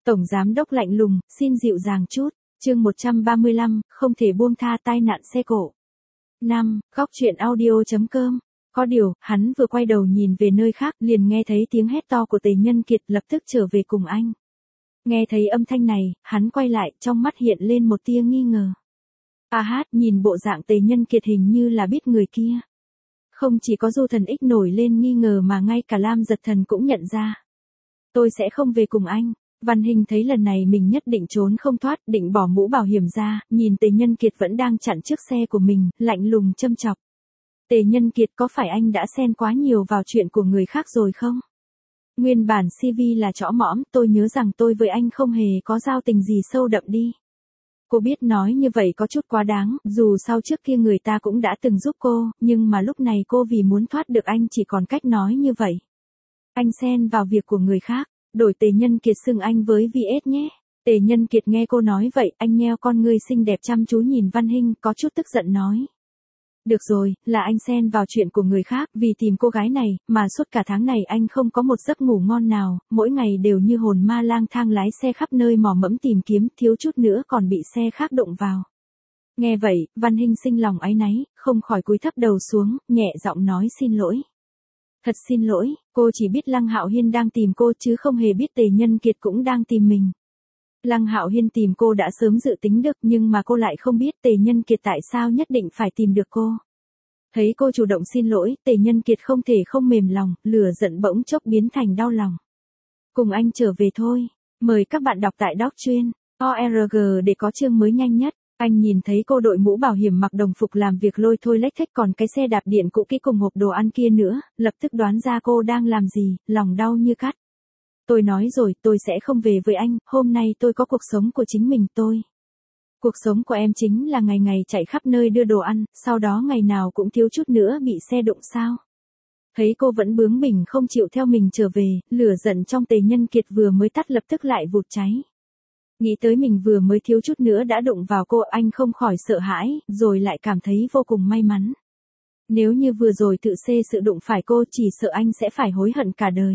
Tổng giám đốc lạnh lùng, xin dịu dàng chút. Chương 135, không thể buông tha tai nạn xe cộ. 5. Góc truyện audio.com. Có điều, hắn vừa quay đầu nhìn về nơi khác, liền nghe thấy tiếng hét to của Tề Nhân Kiệt, lập tức trở về cùng anh. Nghe thấy âm thanh này, hắn quay lại, trong mắt hiện lên một tia nghi ngờ. Nhìn bộ dạng Tề Nhân Kiệt hình như là biết người kia. Không chỉ có Du Thần Ích nổi lên nghi ngờ mà ngay cả Lam Giật Thần cũng nhận ra. Tôi sẽ không về cùng anh. Văn Hình thấy lần này mình nhất định trốn không thoát, định bỏ mũ bảo hiểm ra, nhìn Tề Nhân Kiệt vẫn đang chặn trước xe của mình, lạnh lùng châm chọc. Tề Nhân Kiệt, có phải anh đã xen quá nhiều vào chuyện của người khác rồi không? Nguyên bản CV là trõ mõm, tôi nhớ rằng tôi với anh không hề có giao tình gì sâu đậm đi. Cô biết nói như vậy có chút quá đáng, dù sao trước kia người ta cũng đã từng giúp cô, nhưng mà lúc này cô vì muốn thoát được anh chỉ còn cách nói như vậy. Anh xen vào việc của người khác, đổi Tề Nhân Kiệt xưng anh với VS nhé. Tề Nhân Kiệt nghe cô nói vậy, anh nheo con ngươi xinh đẹp chăm chú nhìn Văn Hinh, có chút tức giận nói. Được rồi, là anh xen vào chuyện của người khác, vì tìm cô gái này, mà suốt cả tháng này anh không có một giấc ngủ ngon nào, mỗi ngày đều như hồn ma lang thang lái xe khắp nơi mò mẫm tìm kiếm, thiếu chút nữa còn bị xe khác đụng vào. Nghe vậy, Văn Hinh sinh lòng áy náy, không khỏi cúi thấp đầu xuống, nhẹ giọng nói xin lỗi. Thật xin lỗi, cô chỉ biết Lăng Hạo Hiên đang tìm cô chứ không hề biết Tề Nhân Kiệt cũng đang tìm mình. Lăng Hạo Hiên tìm cô đã sớm dự tính được nhưng mà cô lại không biết Tề Nhân Kiệt tại sao nhất định phải tìm được cô. Thấy cô chủ động xin lỗi, Tề Nhân Kiệt không thể không mềm lòng, lửa giận bỗng chốc biến thành đau lòng. Cùng anh trở về thôi. Mời các bạn đọc tại Doc Chuyên ORG để có chương mới nhanh nhất. Anh nhìn thấy cô đội mũ bảo hiểm mặc đồng phục làm việc lôi thôi lếch thếch còn cái xe đạp điện cũ kỹ cùng hộp đồ ăn kia nữa, lập tức đoán ra cô đang làm gì, lòng đau như cắt. Tôi nói rồi, tôi sẽ không về với anh, hôm nay tôi có cuộc sống của chính mình tôi. Cuộc sống của em chính là ngày ngày chạy khắp nơi đưa đồ ăn, sau đó ngày nào cũng thiếu chút nữa bị xe đụng sao. Thấy cô vẫn bướng bỉnh không chịu theo mình trở về, lửa giận trong Tề Nhân Kiệt vừa mới tắt lập tức lại vụt cháy. Nghĩ tới mình vừa mới thiếu chút nữa đã đụng vào cô, anh không khỏi sợ hãi, rồi lại cảm thấy vô cùng may mắn. Nếu như vừa rồi tự xê sự đụng phải cô chỉ sợ anh sẽ phải hối hận cả đời.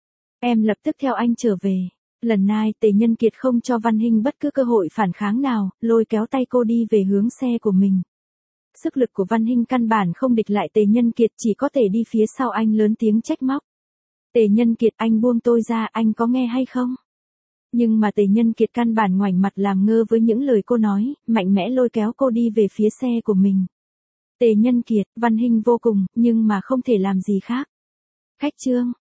Em lập tức theo anh trở về. Lần này Tề Nhân Kiệt không cho Văn Hinh bất cứ cơ hội phản kháng nào, lôi kéo tay cô đi về hướng xe của mình. Sức lực của Văn Hinh căn bản không địch lại Tề Nhân Kiệt, chỉ có thể đi phía sau anh lớn tiếng trách móc. Tề Nhân Kiệt, anh buông tôi ra, anh có nghe hay không? Nhưng mà Tề Nhân Kiệt căn bản ngoảnh mặt làm ngơ với những lời cô nói, mạnh mẽ lôi kéo cô đi về phía xe của mình. Tề Nhân Kiệt, Văn Hinh vô cùng, nhưng mà không thể làm gì khác. Khách trương,